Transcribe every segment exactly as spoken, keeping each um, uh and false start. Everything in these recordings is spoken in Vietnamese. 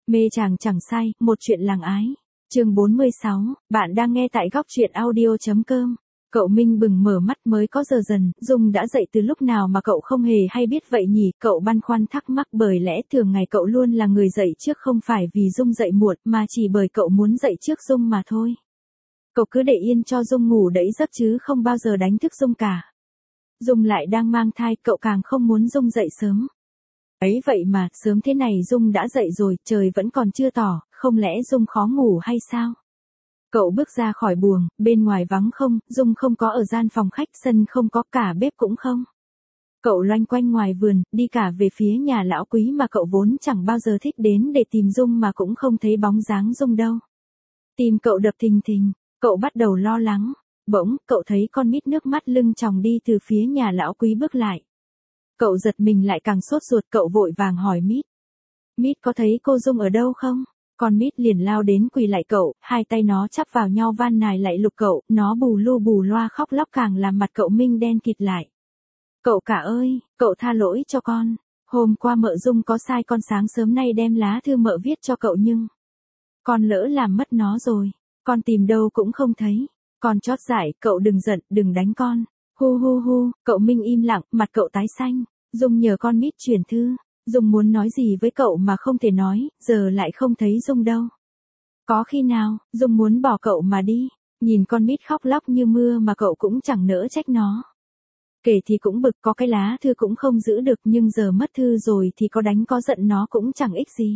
Mê chàng chẳng sai, một chuyện làng ái. Chương bốn mươi sáu, bạn đang nghe tại góc truyện audio chấm com. Cậu Minh bừng mở mắt mới có giờ dần, Dung đã dậy từ lúc nào mà cậu không hề hay biết vậy nhỉ, cậu băn khoăn thắc mắc bởi lẽ thường ngày cậu luôn là người dậy trước không phải vì Dung dậy muộn mà chỉ bởi cậu muốn dậy trước Dung mà thôi. Cậu cứ để yên cho Dung ngủ đẫy giấc chứ không bao giờ đánh thức Dung cả. Dung lại đang mang thai, cậu càng không muốn Dung dậy sớm. Ấy vậy mà, sớm thế này Dung đã dậy rồi, trời vẫn còn chưa tỏ, không lẽ Dung khó ngủ hay sao? Cậu bước ra khỏi buồng, bên ngoài vắng không, Dung không có ở gian phòng khách, sân không có, cả bếp cũng không. Cậu loanh quanh ngoài vườn, đi cả về phía nhà lão Quý mà cậu vốn chẳng bao giờ thích đến để tìm Dung mà cũng không thấy bóng dáng Dung đâu. Tim cậu đập thình thình, cậu bắt đầu lo lắng. Bỗng, cậu thấy con Mít nước mắt lưng tròng đi từ phía nhà lão Quý bước lại. Cậu giật mình lại càng sốt ruột, cậu vội vàng hỏi Mít. Mít có thấy cô Dung ở đâu không? Con Mít liền lao đến quỳ lại cậu, hai tay nó chắp vào nhau van nài lại lục cậu, nó bù lu bù loa khóc lóc càng làm mặt cậu Minh đen kịt lại. Cậu cả ơi, cậu tha lỗi cho con. Hôm qua mợ Dung có sai con sáng sớm nay đem lá thư mợ viết cho cậu nhưng con lỡ làm mất nó rồi, con tìm đâu cũng không thấy. Con chót dại, cậu đừng giận, đừng đánh con. Hu hu hu, cậu Minh im lặng, mặt cậu tái xanh. Dung nhờ con Mít chuyển thư. Dung muốn nói gì với cậu mà không thể nói, giờ lại không thấy Dung đâu. Có khi nào, Dung muốn bỏ cậu mà đi. Nhìn con Mít khóc lóc như mưa mà cậu cũng chẳng nỡ trách nó. Kể thì cũng bực, có cái lá thư cũng không giữ được, nhưng giờ mất thư rồi thì có đánh có giận nó cũng chẳng ích gì.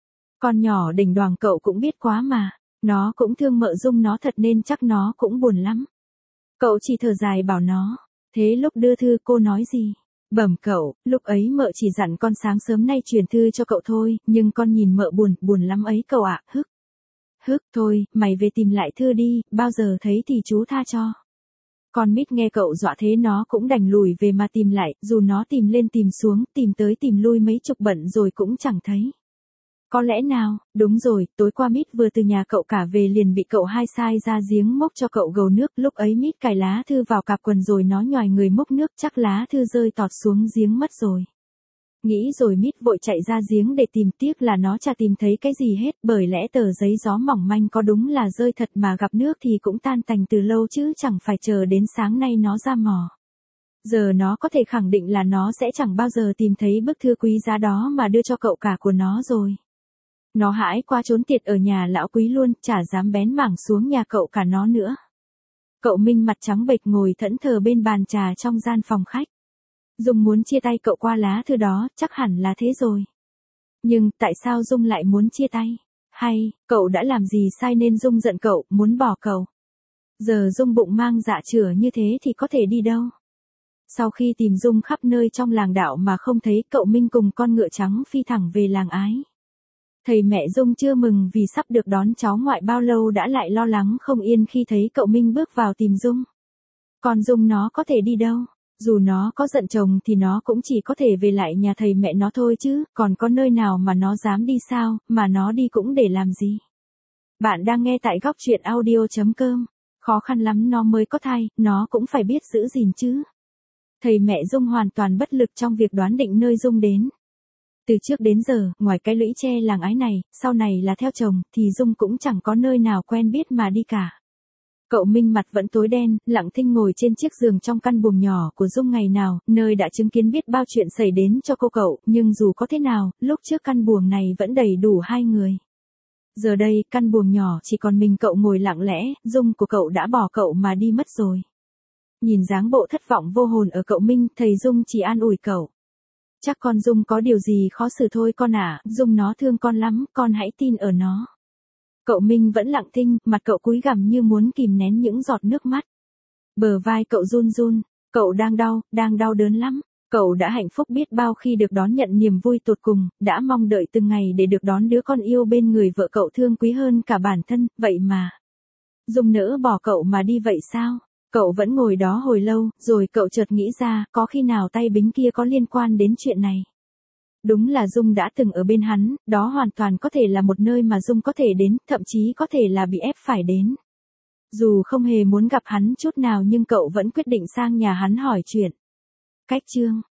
Con nhỏ đỉnh đoàng cậu cũng biết quá mà. Nó cũng thương mợ Dung nó thật nên chắc nó cũng buồn lắm. Cậu chỉ thở dài bảo nó. Thế lúc đưa thư cô nói gì? Bẩm cậu, lúc ấy mợ chỉ dặn con sáng sớm nay truyền thư cho cậu thôi, nhưng con nhìn mợ buồn, buồn lắm ấy cậu ạ, hức. Hức, thôi, mày về tìm lại thư đi, bao giờ thấy thì chú tha cho. Con Mít nghe cậu dọa thế nó cũng đành lùi về mà tìm lại, dù nó tìm lên tìm xuống, tìm tới tìm lui mấy chục bận rồi cũng chẳng thấy. Có lẽ nào, đúng rồi, tối qua Mít vừa từ nhà cậu cả về liền bị cậu hai sai ra giếng mốc cho cậu gầu nước, lúc ấy Mít cài lá thư vào cặp quần rồi nó nhòi người mốc nước, chắc lá thư rơi tọt xuống giếng mất rồi. Nghĩ rồi Mít vội chạy ra giếng để tìm, tiếc là nó chả tìm thấy cái gì hết, bởi lẽ tờ giấy gió mỏng manh có đúng là rơi thật mà gặp nước thì cũng tan tành từ lâu chứ chẳng phải chờ đến sáng nay nó ra mò. Giờ nó có thể khẳng định là nó sẽ chẳng bao giờ tìm thấy bức thư quý giá đó mà đưa cho cậu cả của nó rồi. Nó hãi qua trốn tiệt ở nhà lão Quý luôn, chả dám bén mảng xuống nhà cậu cả nó nữa. Cậu Minh mặt trắng bệch ngồi thẫn thờ bên bàn trà trong gian phòng khách. Dung muốn chia tay cậu qua lá thư đó, chắc hẳn là thế rồi. Nhưng, tại sao Dung lại muốn chia tay? Hay, cậu đã làm gì sai nên Dung giận cậu, muốn bỏ cậu? Giờ Dung bụng mang dạ chửa như thế thì có thể đi đâu? Sau khi tìm Dung khắp nơi trong làng đạo mà không thấy, cậu Minh cùng con ngựa trắng phi thẳng về làng ái. Thầy mẹ Dung chưa mừng vì sắp được đón cháu ngoại bao lâu đã lại lo lắng không yên khi thấy cậu Minh bước vào tìm Dung. Còn Dung nó có thể đi đâu? Dù nó có giận chồng thì nó cũng chỉ có thể về lại nhà thầy mẹ nó thôi chứ, còn có nơi nào mà nó dám đi sao, mà nó đi cũng để làm gì? Bạn đang nghe tại góc truyện audio chấm com. Khó khăn lắm nó mới có thai, nó cũng phải biết giữ gìn chứ. Thầy mẹ Dung hoàn toàn bất lực trong việc đoán định nơi Dung đến. Từ trước đến giờ, ngoài cái lũy tre làng ái này, sau này là theo chồng, thì Dung cũng chẳng có nơi nào quen biết mà đi cả. Cậu Minh mặt vẫn tối đen, lặng thinh ngồi trên chiếc giường trong căn buồng nhỏ của Dung ngày nào, nơi đã chứng kiến biết bao chuyện xảy đến cho cô cậu, nhưng dù có thế nào, lúc trước căn buồng này vẫn đầy đủ hai người. Giờ đây, căn buồng nhỏ chỉ còn mình cậu ngồi lặng lẽ, Dung của cậu đã bỏ cậu mà đi mất rồi. Nhìn dáng bộ thất vọng vô hồn ở cậu Minh, thầy Dung chỉ an ủi cậu. Chắc con Dung có điều gì khó xử thôi con ạ, à, Dung nó thương con lắm, con hãy tin ở nó. Cậu Minh vẫn lặng thinh, mặt cậu cúi gằm như muốn kìm nén những giọt nước mắt. Bờ vai cậu run run, cậu đang đau, đang đau đớn lắm. Cậu đã hạnh phúc biết bao khi được đón nhận niềm vui tột cùng, đã mong đợi từng ngày để được đón đứa con yêu bên người vợ cậu thương quý hơn cả bản thân, vậy mà. Dung nỡ bỏ cậu mà đi vậy sao? Cậu vẫn ngồi đó hồi lâu, rồi cậu chợt nghĩ ra, có khi nào tay bính kia có liên quan đến chuyện này. Đúng là Dung đã từng ở bên hắn, đó hoàn toàn có thể là một nơi mà Dung có thể đến, thậm chí có thể là bị ép phải đến. Dù không hề muốn gặp hắn chút nào nhưng cậu vẫn quyết định sang nhà hắn hỏi chuyện. Cách chương